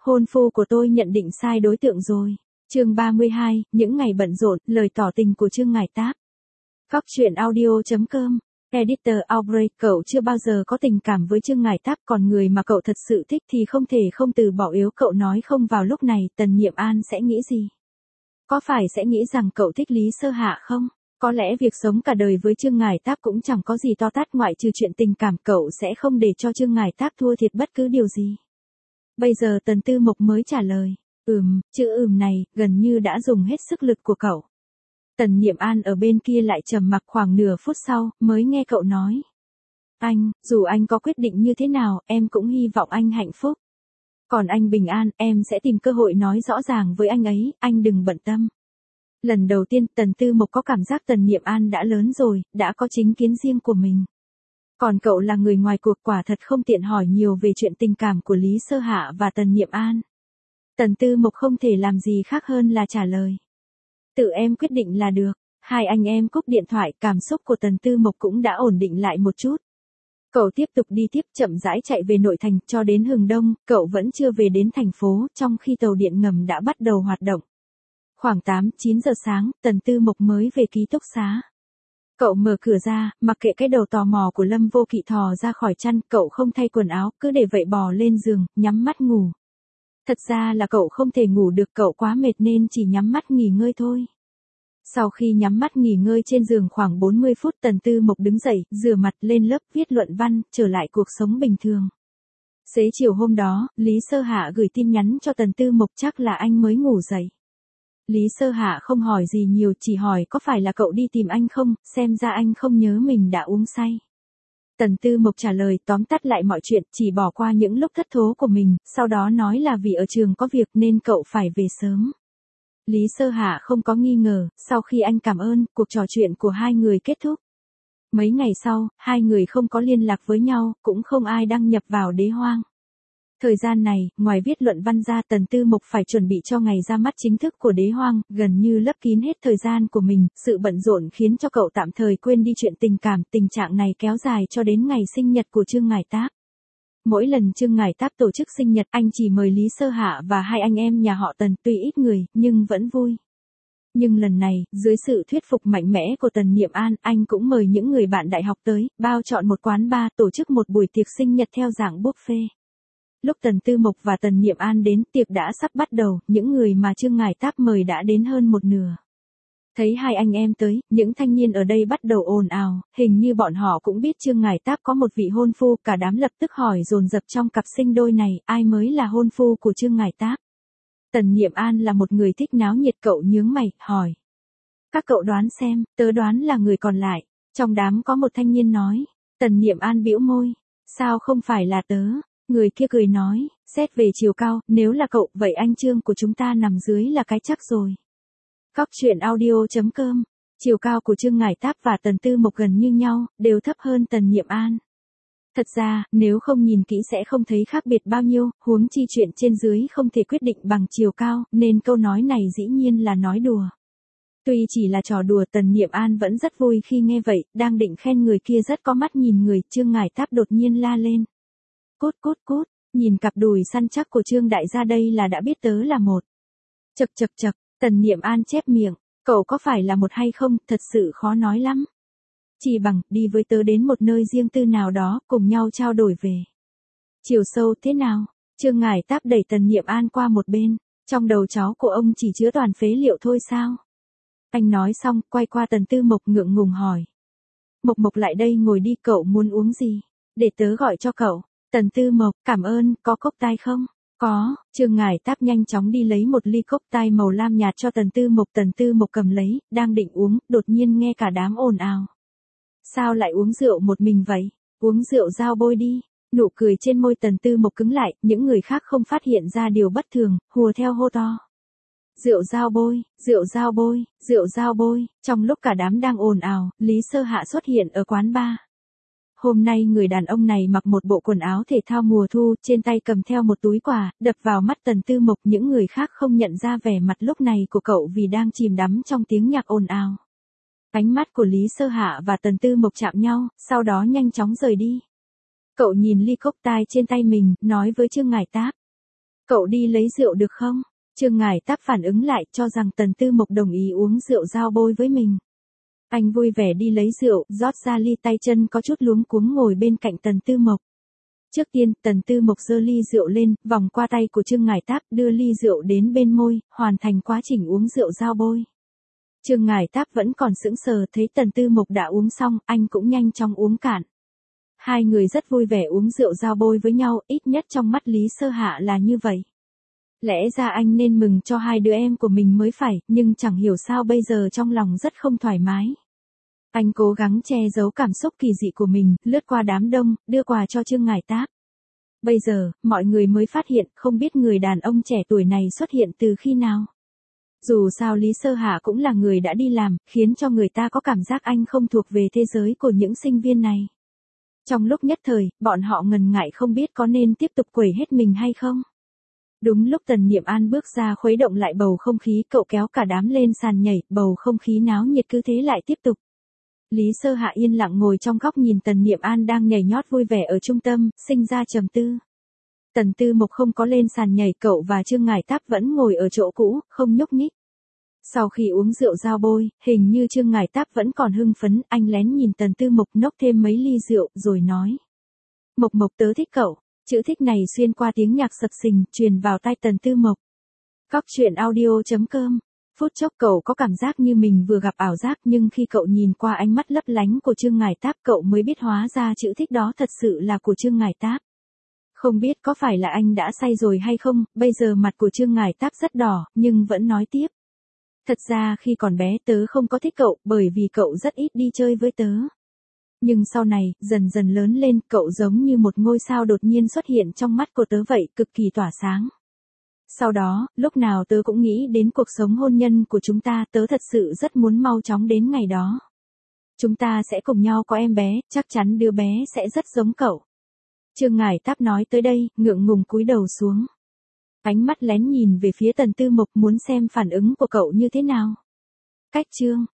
hôn phu của tôi nhận định sai đối tượng rồi. Chương 32, những ngày bận rộn, lời tỏ tình của Trương Ngải Táp. Góc truyện audio.com. Editor Outbreak, cậu chưa bao giờ có tình cảm với Trương Ngải Táp, còn người mà cậu thật sự thích thì không thể không từ bỏ. Yếu cậu nói không vào lúc này, Tần Niệm An sẽ nghĩ gì? Có phải sẽ nghĩ rằng cậu thích Lý Sơ Hạ không? Có lẽ việc sống cả đời với Trương Ngải Táp cũng chẳng có gì to tát ngoại trừ chuyện tình cảm, cậu sẽ không để cho Trương Ngải Táp thua thiệt bất cứ điều gì. Bây giờ Tần Tư Mộc mới trả lời, chữ này, gần như đã dùng hết sức lực của cậu. Tần Niệm An ở bên kia lại trầm mặc khoảng nửa phút sau, mới nghe cậu nói. Anh, dù anh có quyết định như thế nào, em cũng hy vọng anh hạnh phúc. Còn anh bình an, em sẽ tìm cơ hội nói rõ ràng với anh ấy, anh đừng bận tâm. Lần đầu tiên Tần Tư Mộc có cảm giác Tần Niệm An đã lớn rồi, đã có chính kiến riêng của mình. Còn cậu là người ngoài cuộc, quả thật không tiện hỏi nhiều về chuyện tình cảm của Lý Sơ Hạ và Tần Niệm An. Tần Tư Mộc không thể làm gì khác hơn là trả lời. Tự em quyết định là được. Hai anh em cúp điện thoại, cảm xúc của Tần Tư Mộc cũng đã ổn định lại một chút. Cậu tiếp tục đi tiếp, chậm rãi chạy về nội thành, cho đến hừng đông, cậu vẫn chưa về đến thành phố, trong khi tàu điện ngầm đã bắt đầu hoạt động. Khoảng 8-9 giờ sáng, Tần Tư Mộc mới về ký túc xá. Cậu mở cửa ra, mặc kệ cái đầu tò mò của Lâm Vô Kỵ thò ra khỏi chăn, cậu không thay quần áo, cứ để vậy bò lên giường, nhắm mắt ngủ. Thật ra là cậu không thể ngủ được, cậu quá mệt nên chỉ nhắm mắt nghỉ ngơi thôi. Sau khi nhắm mắt nghỉ ngơi trên giường khoảng 40 phút, Tần Tư Mộc đứng dậy, rửa mặt, lên lớp viết luận văn, trở lại cuộc sống bình thường. Xế chiều hôm đó, Lý Sơ Hạ gửi tin nhắn cho Tần Tư Mộc, chắc là anh mới ngủ dậy. Lý Sơ Hạ không hỏi gì nhiều, chỉ hỏi có phải là cậu đi tìm anh không, xem ra anh không nhớ mình đã uống say. Tần Tư Mộc trả lời tóm tắt lại mọi chuyện, chỉ bỏ qua những lúc thất thố của mình, sau đó nói là vì ở trường có việc nên cậu phải về sớm. Lý Sơ Hạ không có nghi ngờ, sau khi anh cảm ơn, cuộc trò chuyện của hai người kết thúc. Mấy ngày sau, hai người không có liên lạc với nhau, cũng không ai đăng nhập vào Đế Hoang. Thời gian này, ngoài viết luận văn ra, Tần Tư Mộc phải chuẩn bị cho ngày ra mắt chính thức của Đế Hoang, gần như lấp kín hết thời gian của mình, sự bận rộn khiến cho cậu tạm thời quên đi chuyện tình cảm, tình trạng này kéo dài cho đến ngày sinh nhật của Trương Ngải Táp. Mỗi lần Trương Ngải Táp tổ chức sinh nhật, anh chỉ mời Lý Sơ Hạ và hai anh em nhà họ Tần, tuy ít người, nhưng vẫn vui. Nhưng lần này, dưới sự thuyết phục mạnh mẽ của Tần Niệm An, anh cũng mời những người bạn đại học tới, bao chọn một quán bar, tổ chức một buổi tiệc sinh nhật theo dạng buffet. Lúc Tần Tư Mộc và Tần Niệm An đến, tiệc đã sắp bắt đầu, những người mà Trương Ngải Táp mời đã đến hơn một nửa. Thấy hai anh em tới, những thanh niên ở đây bắt đầu ồn ào, hình như bọn họ cũng biết Trương Ngải Táp có một vị hôn phu, cả đám lập tức hỏi dồn dập trong cặp sinh đôi này, ai mới là hôn phu của Trương Ngải Táp. Tần Niệm An là một người thích náo nhiệt, cậu nhướng mày, hỏi. Các cậu đoán xem, tớ đoán là người còn lại. Trong đám có một thanh niên nói. Tần Niệm An bĩu môi. Sao không phải là tớ? Người kia cười nói, xét về chiều cao, nếu là cậu, vậy anh Trương của chúng ta nằm dưới là cái chắc rồi. Góc truyện audio.com. Chiều cao của Trương Ngải Táp và Tần Tư Mộc gần như nhau, đều thấp hơn Tần Niệm An. Thật ra, nếu không nhìn kỹ sẽ không thấy khác biệt bao nhiêu, huống chi chuyện trên dưới không thể quyết định bằng chiều cao, nên câu nói này dĩ nhiên là nói đùa. Tuy chỉ là trò đùa, Tần Niệm An vẫn rất vui khi nghe vậy, đang định khen người kia rất có mắt nhìn người, Trương Ngải Táp đột nhiên la lên. Cút cút cút, nhìn cặp đùi săn chắc của Trương đại gia đây là đã biết tớ là một. Chậc chậc chậc, Tần Niệm An chép miệng, cậu có phải là một hay không, thật sự khó nói lắm. Chỉ bằng, đi với tớ đến một nơi riêng tư nào đó, cùng nhau trao đổi về. Chiều sâu thế nào? Trương Ngải Táp đẩy Tần Niệm An qua một bên, trong đầu cháu của ông chỉ chứa toàn phế liệu thôi sao? Anh nói xong, quay qua Tần Tư Mộc ngượng ngùng hỏi. Mộc Mộc lại đây ngồi đi, cậu muốn uống gì? Để tớ gọi cho cậu. Tần Tư Mộc, cảm ơn, có cốc tai không? Có, Trương Ngải Táp nhanh chóng đi lấy một ly cốc tai màu lam nhạt cho Tần Tư Mộc cầm lấy, đang định uống, đột nhiên nghe cả đám ồn ào. Sao lại uống rượu một mình vậy? Uống rượu dao bôi đi. Nụ cười trên môi Tần Tư Mộc cứng lại, những người khác không phát hiện ra điều bất thường, hùa theo hô to. Rượu dao bôi, rượu dao bôi, rượu dao bôi. Trong lúc cả đám đang ồn ào, Lý Sơ Hạ xuất hiện ở quán bar. Hôm nay người đàn ông này mặc một bộ quần áo thể thao mùa thu, trên tay cầm theo một túi quà, đập vào mắt Tần Tư Mộc. Những người khác không nhận ra vẻ mặt lúc này của cậu vì đang chìm đắm trong tiếng nhạc ồn ào. Ánh mắt của Lý Sơ Hạ và Tần Tư Mộc chạm nhau, sau đó nhanh chóng rời đi. Cậu nhìn ly cốc tai trên tay mình, nói với Trương Ngải Táp. Cậu đi lấy rượu được không? Trương Ngải Táp phản ứng lại cho rằng Tần Tư Mộc đồng ý uống rượu giao bôi với mình. Anh vui vẻ đi lấy rượu, rót ra ly, tay chân có chút luống cuống ngồi bên cạnh Tần Tư Mộc. Trước tiên, Tần Tư Mộc giơ ly rượu lên, vòng qua tay của Trương Ngải Táp, đưa ly rượu đến bên môi, hoàn thành quá trình uống rượu giao bôi. Trương Ngải Táp vẫn còn sững sờ, thấy Tần Tư Mộc đã uống xong, anh cũng nhanh chóng uống cạn. Hai người rất vui vẻ uống rượu giao bôi với nhau, ít nhất trong mắt Lý Sơ Hạ là như vậy. Lẽ ra anh nên mừng cho hai đứa em của mình mới phải, nhưng chẳng hiểu sao bây giờ trong lòng rất không thoải mái. Anh cố gắng che giấu cảm xúc kỳ dị của mình, lướt qua đám đông, đưa quà cho Trương Ngải Táp. Bây giờ, mọi người mới phát hiện, không biết người đàn ông trẻ tuổi này xuất hiện từ khi nào. Dù sao Lý Sơ Hạ cũng là người đã đi làm, khiến cho người ta có cảm giác anh không thuộc về thế giới của những sinh viên này. Trong lúc nhất thời, bọn họ ngần ngại không biết có nên tiếp tục quẩy hết mình hay không. Đúng lúc Tần Niệm An bước ra khuấy động lại bầu không khí, cậu kéo cả đám lên sàn nhảy, bầu không khí náo nhiệt cứ thế lại tiếp tục. Lý Sơ Hạ yên lặng ngồi trong góc nhìn Tần Niệm An đang nhảy nhót vui vẻ ở trung tâm, sinh ra trầm tư. Tần Tư Mộc không có lên sàn nhảy, cậu và Trương Ngải Táp vẫn ngồi ở chỗ cũ, không nhúc nhích. Sau khi uống rượu giao bôi, hình như Trương Ngải Táp vẫn còn hưng phấn, anh lén nhìn Tần Tư Mộc nốc thêm mấy ly rượu, rồi nói. Mộc Mộc tớ thích cậu. Chữ thích này xuyên qua tiếng nhạc sập sình, truyền vào tai Tần Tư Mộc. Cóc truyện audio.com. Phút chốc cậu có cảm giác như mình vừa gặp ảo giác, nhưng khi cậu nhìn qua ánh mắt lấp lánh của Trương Ngải Táp, cậu mới biết hóa ra chữ thích đó thật sự là của Trương Ngải Táp. Không biết có phải là anh đã say rồi hay không, bây giờ mặt của Trương Ngải Táp rất đỏ, nhưng vẫn nói tiếp. Thật ra khi còn bé tớ không có thích cậu, bởi vì cậu rất ít đi chơi với tớ. Nhưng sau này, dần dần lớn lên, cậu giống như một ngôi sao đột nhiên xuất hiện trong mắt của tớ vậy, cực kỳ tỏa sáng. Sau đó, lúc nào tớ cũng nghĩ đến cuộc sống hôn nhân của chúng ta, tớ thật sự rất muốn mau chóng đến ngày đó. Chúng ta sẽ cùng nhau có em bé, chắc chắn đứa bé sẽ rất giống cậu. Trương Ngải Táp nói tới đây, ngượng ngùng cúi đầu xuống. Ánh mắt lén nhìn về phía Tần Tư Mộc muốn xem phản ứng của cậu như thế nào. Cách chương